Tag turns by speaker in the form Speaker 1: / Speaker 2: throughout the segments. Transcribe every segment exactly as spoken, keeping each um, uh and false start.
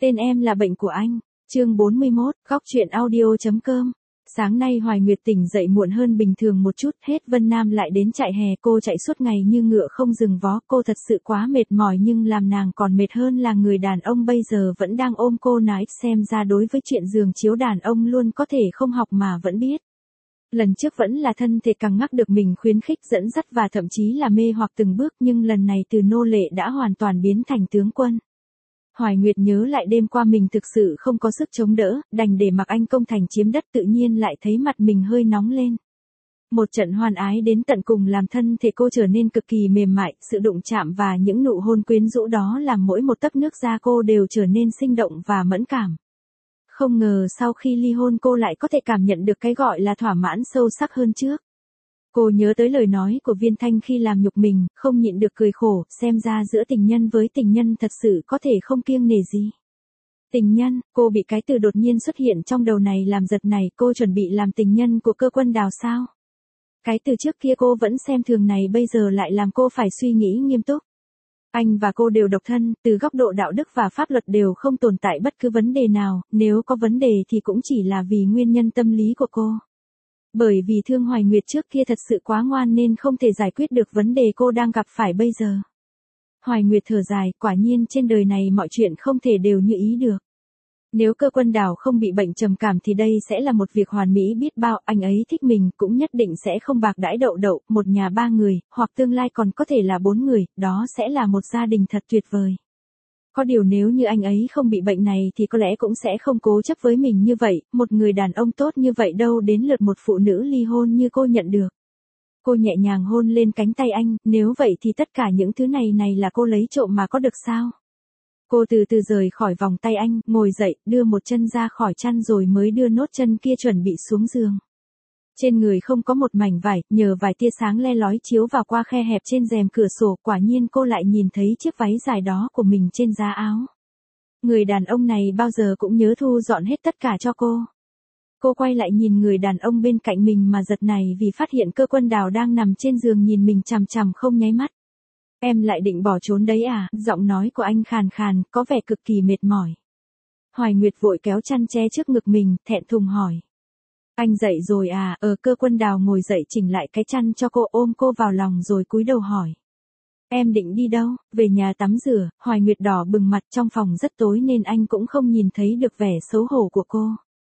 Speaker 1: Tên em là bệnh của anh. Chương bốn mươi mốt, góc truyện audio.com. Sáng nay Hoài Nguyệt tỉnh dậy muộn hơn bình thường một chút, hết Vân Nam lại đến chạy hè, cô chạy suốt ngày như ngựa không dừng vó, cô thật sự quá mệt mỏi, nhưng làm nàng còn mệt hơn là người đàn ông bây giờ vẫn đang ôm cô nói, xem ra đối với chuyện giường chiếu đàn ông luôn có thể không học mà vẫn biết. Lần trước vẫn là thân thể càng ngắc được mình khuyến khích dẫn dắt và thậm chí là mê hoặc từng bước, nhưng lần này từ nô lệ đã hoàn toàn biến thành tướng quân. Hoài Nguyệt nhớ lại đêm qua mình thực sự không có sức chống đỡ, đành để mặc anh công thành chiếm đất, tự nhiên lại thấy mặt mình hơi nóng lên. Một trận hoan ái đến tận cùng làm thân thể cô trở nên cực kỳ mềm mại, sự đụng chạm và những nụ hôn quyến rũ đó làm mỗi một tấc nước da cô đều trở nên sinh động và mẫn cảm. Không ngờ sau khi ly hôn cô lại có thể cảm nhận được cái gọi là thỏa mãn sâu sắc hơn trước. Cô nhớ tới lời nói của Viên Thanh khi làm nhục mình, không nhịn được cười khổ, xem ra giữa tình nhân với tình nhân thật sự có thể không kiêng nể gì. Tình nhân, cô bị cái từ đột nhiên xuất hiện trong đầu này làm giật này, cô chuẩn bị làm tình nhân của Cơ Quân Đào sao? Cái từ trước kia cô vẫn xem thường này bây giờ lại làm cô phải suy nghĩ nghiêm túc. Anh và cô đều độc thân, từ góc độ đạo đức và pháp luật đều không tồn tại bất cứ vấn đề nào, nếu có vấn đề thì cũng chỉ là vì nguyên nhân tâm lý của cô. Bởi vì thương Hoài Nguyệt trước kia thật sự quá ngoan nên không thể giải quyết được vấn đề cô đang gặp phải bây giờ. Hoài Nguyệt thở dài, quả nhiên trên đời này mọi chuyện không thể đều như ý được. Nếu Cơ Quân Đào không bị bệnh trầm cảm thì đây sẽ là một việc hoàn mỹ biết bao, anh ấy thích mình cũng nhất định sẽ không bạc đãi đậu đậu, một nhà ba người, hoặc tương lai còn có thể là bốn người, đó sẽ là một gia đình thật tuyệt vời. Có điều nếu như anh ấy không bị bệnh này thì có lẽ cũng sẽ không cố chấp với mình như vậy, một người đàn ông tốt như vậy đâu đến lượt một phụ nữ ly hôn như cô nhận được. Cô nhẹ nhàng hôn lên cánh tay anh, nếu vậy thì tất cả những thứ này này là cô lấy trộm mà có được sao? Cô từ từ rời khỏi vòng tay anh, ngồi dậy, đưa một chân ra khỏi chăn rồi mới đưa nốt chân kia chuẩn bị xuống giường. Trên người không có một mảnh vải, nhờ vài tia sáng le lói chiếu vào qua khe hẹp trên rèm cửa sổ, quả nhiên cô lại nhìn thấy chiếc váy dài đó của mình trên giá áo. Người đàn ông này bao giờ cũng nhớ thu dọn hết tất cả cho cô. Cô quay lại nhìn người đàn ông bên cạnh mình mà giật này vì phát hiện Cơ Quân Đào đang nằm trên giường nhìn mình chằm chằm không nháy mắt. Em lại định bỏ trốn đấy à? Giọng nói của anh khàn khàn, có vẻ cực kỳ mệt mỏi. Hoài Nguyệt vội kéo chăn che trước ngực mình, thẹn thùng hỏi. Anh dậy rồi à? Ờ, Cơ Quân Đào ngồi dậy chỉnh lại cái chăn cho cô, ôm cô vào lòng rồi cúi đầu hỏi. Em định đi đâu? Về nhà tắm rửa. Hoài Nguyệt đỏ bừng mặt, trong phòng rất tối nên anh cũng không nhìn thấy được vẻ xấu hổ của cô.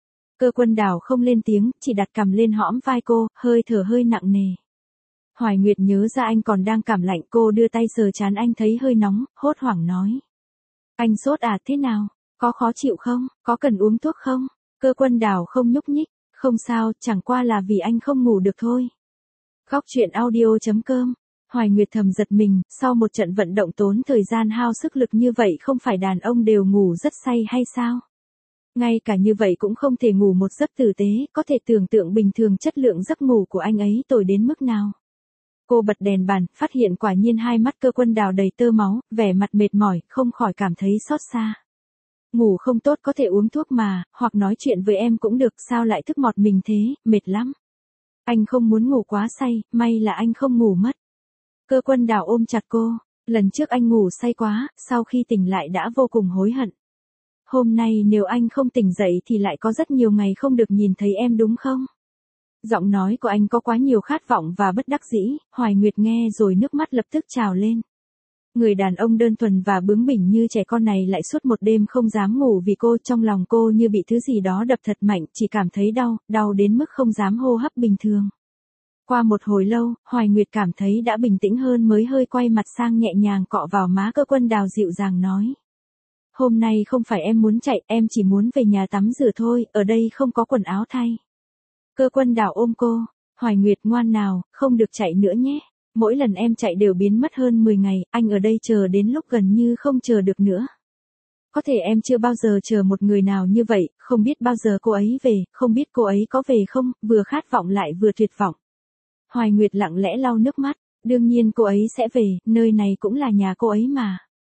Speaker 1: Cơ Quân Đào không lên tiếng, chỉ đặt cằm lên hõm vai cô, hơi thở hơi nặng nề. Hoài Nguyệt nhớ ra anh còn đang cảm lạnh, cô đưa tay sờ trán anh thấy hơi nóng, hốt hoảng nói. Anh sốt à, thế nào? Có khó chịu không? Có cần uống thuốc không? Cơ Quân Đào không nhúc nhích. Không sao, chẳng qua là vì anh không ngủ được thôi. Góc truyện audio.com. Hoài Nguyệt thầm giật mình, sau một trận vận động tốn thời gian hao sức lực như vậy không phải đàn ông đều ngủ rất say hay sao? Ngay cả như vậy cũng không thể ngủ một giấc tử tế, có thể tưởng tượng bình thường chất lượng giấc ngủ của anh ấy tồi đến mức nào. Cô bật đèn bàn, phát hiện quả nhiên hai mắt Cơ Quân Đào đầy tơ máu, vẻ mặt mệt mỏi, không khỏi cảm thấy xót xa. Ngủ không tốt có thể uống thuốc mà, hoặc nói chuyện với em cũng được, sao lại thức mọt mình thế, mệt lắm. Anh không muốn ngủ quá say, may là anh không ngủ mất. Cơ Quân Đào ôm chặt cô, lần trước anh ngủ say quá, sau khi tỉnh lại đã vô cùng hối hận. Hôm nay nếu anh không tỉnh dậy thì lại có rất nhiều ngày không được nhìn thấy em đúng không? Giọng nói của anh có quá nhiều khát vọng và bất đắc dĩ, Hoài Nguyệt nghe rồi nước mắt lập tức trào lên. Người đàn ông đơn thuần và bướng bỉnh như trẻ con này lại suốt một đêm không dám ngủ vì cô, trong lòng cô như bị thứ gì đó đập thật mạnh, chỉ cảm thấy đau, đau đến mức không dám hô hấp bình thường. Qua một hồi lâu, Hoài Nguyệt cảm thấy đã bình tĩnh hơn mới hơi quay mặt sang nhẹ nhàng cọ vào má Cơ Quân Đào dịu dàng nói. Hôm nay không phải em muốn chạy, em chỉ muốn về nhà tắm rửa thôi, ở đây không có quần áo thay. Cơ Quân Đào ôm cô, Hoài Nguyệt ngoan nào, không được chạy nữa nhé. Mỗi lần em chạy đều biến mất hơn mười ngày, anh ở đây chờ đến lúc gần như không chờ được nữa. Có thể em chưa bao giờ chờ một người nào như vậy, không biết bao giờ cô ấy về, không biết cô ấy có về không, vừa khát vọng lại vừa tuyệt vọng. Hoài Nguyệt lặng lẽ lau nước mắt, đương nhiên cô ấy sẽ về, nơi này cũng là nhà cô ấy mà.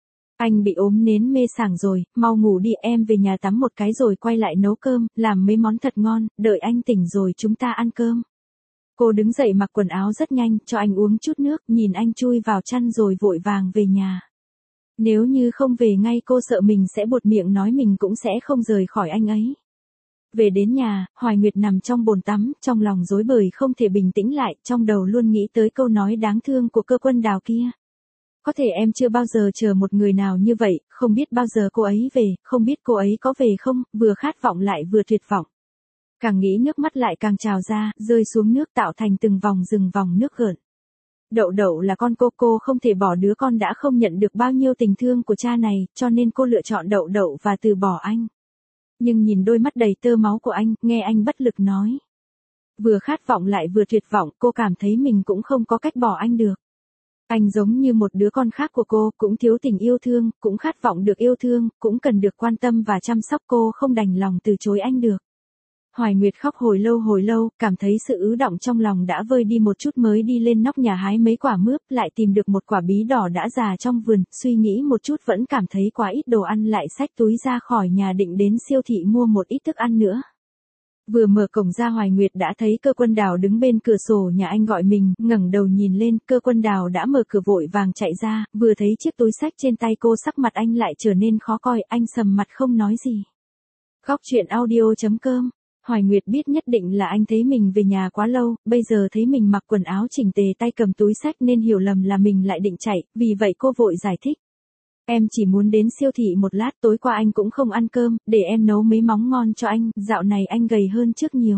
Speaker 1: Anh bị ốm nến mê sảng rồi, mau ngủ đi, em về nhà tắm một cái rồi quay lại nấu cơm, làm mấy món thật ngon, đợi anh tỉnh rồi chúng ta ăn cơm. Cô đứng dậy mặc quần áo rất nhanh, cho anh uống chút nước, nhìn anh chui vào chăn rồi vội vàng về nhà. Nếu như không về ngay cô sợ mình sẽ buột miệng nói mình cũng sẽ không rời khỏi anh ấy. Về đến nhà, Hoài Nguyệt nằm trong bồn tắm, trong lòng rối bời không thể bình tĩnh lại, trong đầu luôn nghĩ tới câu nói đáng thương của Cơ Quân Đào kia. Có thể em chưa bao giờ chờ một người nào như vậy, không biết bao giờ cô ấy về, không biết cô ấy có về không, vừa khát vọng lại vừa tuyệt vọng. Càng nghĩ nước mắt lại càng trào ra, rơi xuống nước tạo thành từng vòng rừng vòng nước gợn. Đậu Đậu là con cô, cô không thể bỏ đứa con đã không nhận được bao nhiêu tình thương của cha này, cho nên cô lựa chọn Đậu Đậu và từ bỏ anh. Nhưng nhìn đôi mắt đầy tơ máu của anh, nghe anh bất lực nói. Vừa khát vọng lại vừa tuyệt vọng, cô cảm thấy mình cũng không có cách bỏ anh được. Anh giống như một đứa con khác của cô, cũng thiếu tình yêu thương, cũng khát vọng được yêu thương, cũng cần được quan tâm và chăm sóc, cô không đành lòng từ chối anh được. Hoài Nguyệt khóc hồi lâu hồi lâu, cảm thấy sự ứ đọng trong lòng đã vơi đi một chút mới đi lên nóc nhà hái mấy quả mướp, lại tìm được một quả bí đỏ đã già trong vườn, suy nghĩ một chút vẫn cảm thấy quá ít đồ ăn lại xách túi ra khỏi nhà định đến siêu thị mua một ít thức ăn nữa. Vừa mở cổng ra Hoài Nguyệt đã thấy Cơ Quân Đào đứng bên cửa sổ nhà anh gọi mình, ngẩng đầu nhìn lên, Cơ Quân Đào đã mở cửa vội vàng chạy ra, vừa thấy chiếc túi xách trên tay cô sắc mặt anh lại trở nên khó coi, anh sầm mặt không nói gì. Góc truyện audio chấm com. Hoài Nguyệt biết nhất định là anh thấy mình về nhà quá lâu, bây giờ thấy mình mặc quần áo chỉnh tề tay cầm túi xách nên hiểu lầm là mình lại định chạy, vì vậy cô vội giải thích. Em chỉ muốn đến siêu thị một lát, tối qua anh cũng không ăn cơm, để em nấu mấy món ngon cho anh, dạo này anh gầy hơn trước nhiều.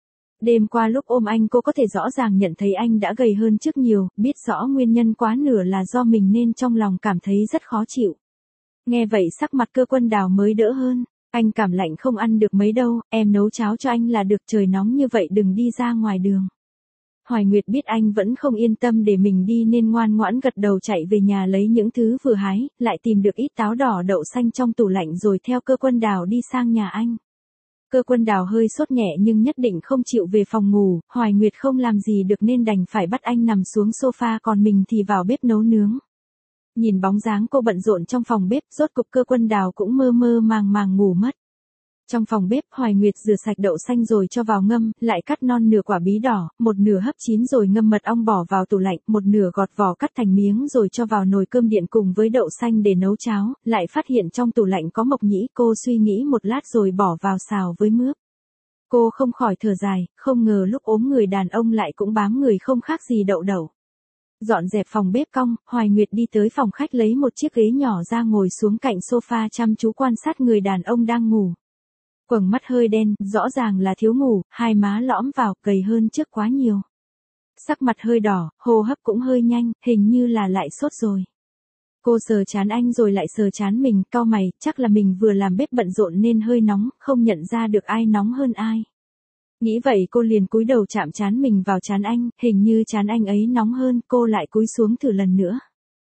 Speaker 1: Đêm qua lúc ôm anh cô có thể rõ ràng nhận thấy anh đã gầy hơn trước nhiều, biết rõ nguyên nhân quá nửa là do mình nên trong lòng cảm thấy rất khó chịu. Nghe vậy sắc mặt Cơ Quân Đào mới đỡ hơn. Anh cảm lạnh không ăn được mấy đâu, em nấu cháo cho anh là được, trời nóng như vậy đừng đi ra ngoài đường. Hoài Nguyệt biết anh vẫn không yên tâm để mình đi nên ngoan ngoãn gật đầu chạy về nhà lấy những thứ vừa hái, lại tìm được ít táo đỏ đậu xanh trong tủ lạnh rồi theo Cơ Quân Đào đi sang nhà anh. Cơ Quân Đào hơi sốt nhẹ nhưng nhất định không chịu về phòng ngủ, Hoài Nguyệt không làm gì được nên đành phải bắt anh nằm xuống sofa còn mình thì vào bếp nấu nướng. Nhìn bóng dáng cô bận rộn trong phòng bếp, rốt cục Cơ Quân Đào cũng mơ mơ màng màng ngủ mất. Trong phòng bếp, Hoài Nguyệt rửa sạch đậu xanh rồi cho vào ngâm, lại cắt non nửa quả bí đỏ, một nửa hấp chín rồi ngâm mật ong bỏ vào tủ lạnh, một nửa gọt vỏ cắt thành miếng rồi cho vào nồi cơm điện cùng với đậu xanh để nấu cháo, lại phát hiện trong tủ lạnh có mộc nhĩ, cô suy nghĩ một lát rồi bỏ vào xào với mướp. Cô không khỏi thở dài, không ngờ lúc ốm người đàn ông lại cũng bám người không khác gì Đậu Đậu. Dọn dẹp phòng bếp cong, Hoài Nguyệt đi tới phòng khách lấy một chiếc ghế nhỏ ra ngồi xuống cạnh sofa chăm chú quan sát người đàn ông đang ngủ. Quầng mắt hơi đen, rõ ràng là thiếu ngủ, hai má lõm vào, gầy hơn trước quá nhiều. Sắc mặt hơi đỏ, hô hấp cũng hơi nhanh, hình như là lại sốt rồi. Cô sờ trán anh rồi lại sờ trán mình, cau mày, chắc là mình vừa làm bếp bận rộn nên hơi nóng, không nhận ra được ai nóng hơn ai. Nghĩ vậy cô liền cúi đầu chạm trán mình vào trán anh, hình như trán anh ấy nóng hơn, cô lại cúi xuống thử lần nữa.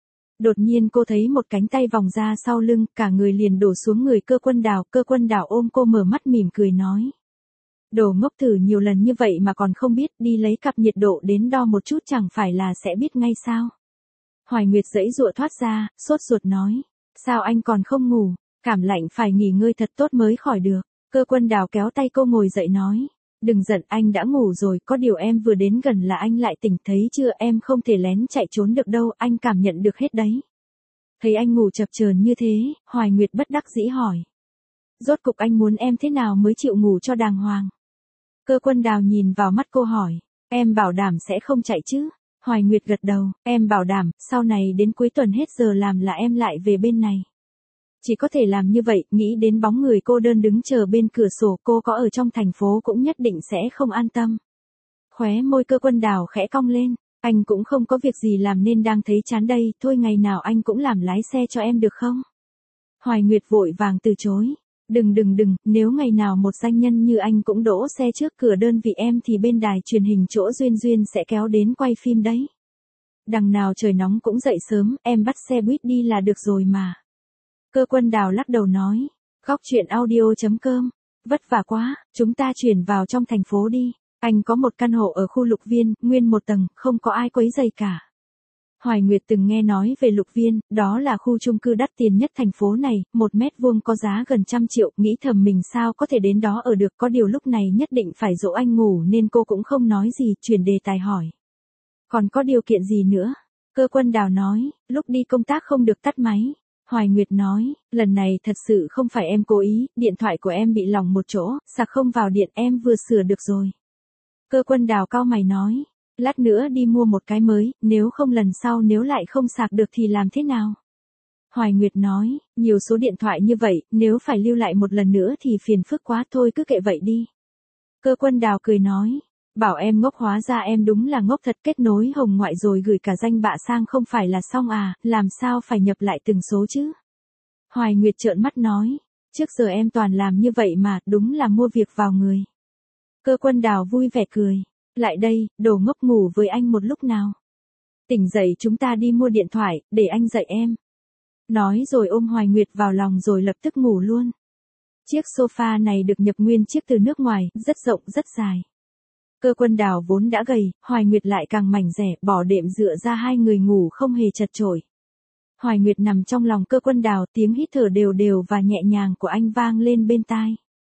Speaker 1: Đột nhiên cô thấy một cánh tay vòng ra sau lưng, cả người liền đổ xuống người Cơ Quân Đào, Cơ Quân Đào ôm cô mở mắt mỉm cười nói. Đồ ngốc, thử nhiều lần như vậy mà còn không biết, đi lấy cặp nhiệt độ đến đo một chút chẳng phải là sẽ biết ngay sao. Hoài Nguyệt giãy giụa thoát ra, sốt ruột nói. Sao anh còn không ngủ, cảm lạnh phải nghỉ ngơi thật tốt mới khỏi được. Cơ Quân Đào kéo tay cô ngồi dậy nói. Đừng giận, anh đã ngủ rồi, có điều em vừa đến gần là anh lại tỉnh, thấy chưa, em không thể lén chạy trốn được đâu, anh cảm nhận được hết đấy. Thấy anh ngủ chập chờn như thế, Hoài Nguyệt bất đắc dĩ hỏi. Rốt cục anh muốn em thế nào mới chịu ngủ cho đàng hoàng? Cơ Quân Đào nhìn vào mắt cô hỏi. Em bảo đảm sẽ không chạy chứ? Hoài Nguyệt gật đầu, em bảo đảm, sau này đến cuối tuần hết giờ làm là em lại về bên này. Chỉ có thể làm như vậy, nghĩ đến bóng người cô đơn đứng chờ bên cửa sổ, cô có ở trong thành phố cũng nhất định sẽ không an tâm. Khóe môi Cơ Quân Đào khẽ cong lên, anh cũng không có việc gì làm nên đang thấy chán đây, thôi ngày nào anh cũng làm lái xe cho em được không? Hoài Nguyệt vội vàng từ chối, đừng đừng đừng, nếu ngày nào một doanh nhân như anh cũng đỗ xe trước cửa đơn vị em thì bên đài truyền hình chỗ Duyên Duyên sẽ kéo đến quay phim đấy. Đằng nào trời nóng cũng dậy sớm, em bắt xe buýt đi là được rồi mà. Cơ Quân Đào lắc đầu nói, góc truyện audio chấm com, vất vả quá, chúng ta chuyển vào trong thành phố đi, anh có một căn hộ ở khu Lục Viên, nguyên một tầng, không có ai quấy rầy cả. Hoài Nguyệt từng nghe nói về Lục Viên, đó là khu chung cư đắt tiền nhất thành phố này, một mét vuông có giá gần trăm triệu, nghĩ thầm mình sao có thể đến đó ở được, có điều lúc này nhất định phải dỗ anh ngủ nên cô cũng không nói gì, chuyển đề tài hỏi. Còn có điều kiện gì nữa? Cơ Quân Đào nói, lúc đi công tác không được tắt máy. Hoài Nguyệt nói, lần này thật sự không phải em cố ý, điện thoại của em bị lỏng một chỗ, sạc không vào điện em vừa sửa được rồi. Cơ Quân Đào cau mày nói, lát nữa đi mua một cái mới, nếu không lần sau nếu lại không sạc được thì làm thế nào? Hoài Nguyệt nói, nhiều số điện thoại như vậy, nếu phải lưu lại một lần nữa thì phiền phức quá, thôi cứ kệ vậy đi. Cơ Quân Đào cười nói, bảo em ngốc hóa ra em đúng là ngốc thật, kết nối hồng ngoại rồi gửi cả danh bạ sang không phải là xong à, làm sao phải nhập lại từng số chứ? Hoài Nguyệt trợn mắt nói, trước giờ em toàn làm như vậy mà, đúng là mua việc vào người. Cơ Quân Đào vui vẻ cười, lại đây, đồ ngốc ngủ với anh một lúc nào. Tỉnh dậy chúng ta đi mua điện thoại, để anh dạy em. Nói rồi ôm Hoài Nguyệt vào lòng rồi lập tức ngủ luôn. Chiếc sofa này được nhập nguyên chiếc từ nước ngoài, rất rộng rất dài. Cơ Quân Đào vốn đã gầy, Hoài Nguyệt lại càng mảnh dẻ, bỏ đệm dựa ra hai người ngủ không hề chật chội. Hoài Nguyệt nằm trong lòng Cơ Quân Đào, tiếng hít thở đều đều và nhẹ nhàng của anh vang lên bên tai.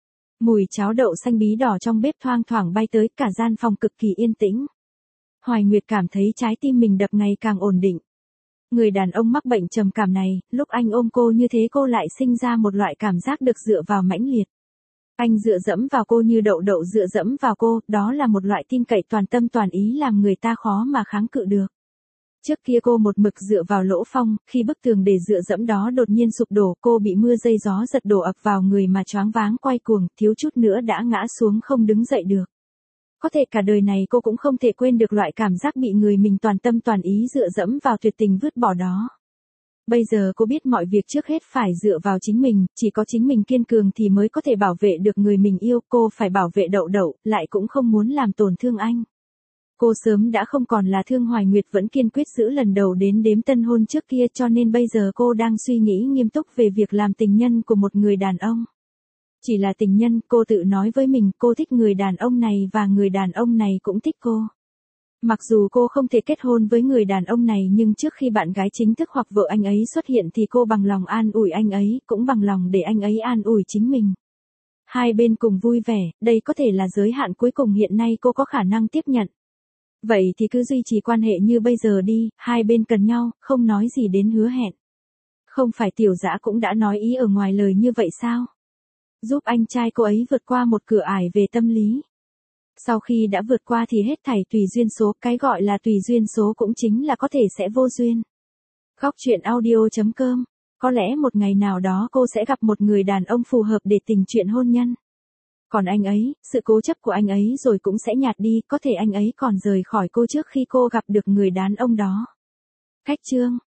Speaker 1: Mùi cháo đậu xanh bí đỏ trong bếp thoang thoảng bay tới, cả gian phòng cực kỳ yên tĩnh. Hoài Nguyệt cảm thấy trái tim mình đập ngày càng ổn định. Người đàn ông mắc bệnh trầm cảm này, lúc anh ôm cô như thế cô lại sinh ra một loại cảm giác được dựa vào mãnh liệt. Anh dựa dẫm vào cô như đậu đậu dựa dẫm vào cô, đó là một loại tin cậy toàn tâm toàn ý làm người ta khó mà kháng cự được. Trước kia cô một mực dựa vào Lỗ Phong, khi bức tường để dựa dẫm đó đột nhiên sụp đổ, cô bị mưa dây gió giật đổ ập vào người mà choáng váng quay cuồng, thiếu chút nữa đã ngã xuống không đứng dậy được. Có thể cả đời này cô cũng không thể quên được loại cảm giác bị người mình toàn tâm toàn ý dựa dẫm vào tuyệt tình vứt bỏ đó. Bây giờ cô biết mọi việc trước hết phải dựa vào chính mình, chỉ có chính mình kiên cường thì mới có thể bảo vệ được người mình yêu, cô phải bảo vệ Đậu Đậu, lại cũng không muốn làm tổn thương anh. Cô sớm đã không còn là Thương Hoài Nguyệt vẫn kiên quyết giữ lần đầu đến đếm tân hôn trước kia, cho nên bây giờ cô đang suy nghĩ nghiêm túc về việc làm tình nhân của một người đàn ông. Chỉ là tình nhân, cô tự nói với mình, cô thích người đàn ông này và người đàn ông này cũng thích cô. Mặc dù cô không thể kết hôn với người đàn ông này nhưng trước khi bạn gái chính thức hoặc vợ anh ấy xuất hiện thì cô bằng lòng an ủi anh ấy, cũng bằng lòng để anh ấy an ủi chính mình. Hai bên cùng vui vẻ, đây có thể là giới hạn cuối cùng hiện nay cô có khả năng tiếp nhận. Vậy thì cứ duy trì quan hệ như bây giờ đi, hai bên cần nhau, không nói gì đến hứa hẹn. Không phải Tiểu Dã cũng đã nói ý ở ngoài lời như vậy sao? Giúp anh trai cô ấy vượt qua một cửa ải về tâm lý. Sau khi đã vượt qua thì hết thảy tùy duyên số, cái gọi là tùy duyên số cũng chính là có thể sẽ vô duyên. Góc truyện audio chấm com. Có lẽ một ngày nào đó cô sẽ gặp một người đàn ông phù hợp để tình chuyện hôn nhân. Còn anh ấy, sự cố chấp của anh ấy rồi cũng sẽ nhạt đi, có thể anh ấy còn rời khỏi cô trước khi cô gặp được người đàn ông đó. Cách chương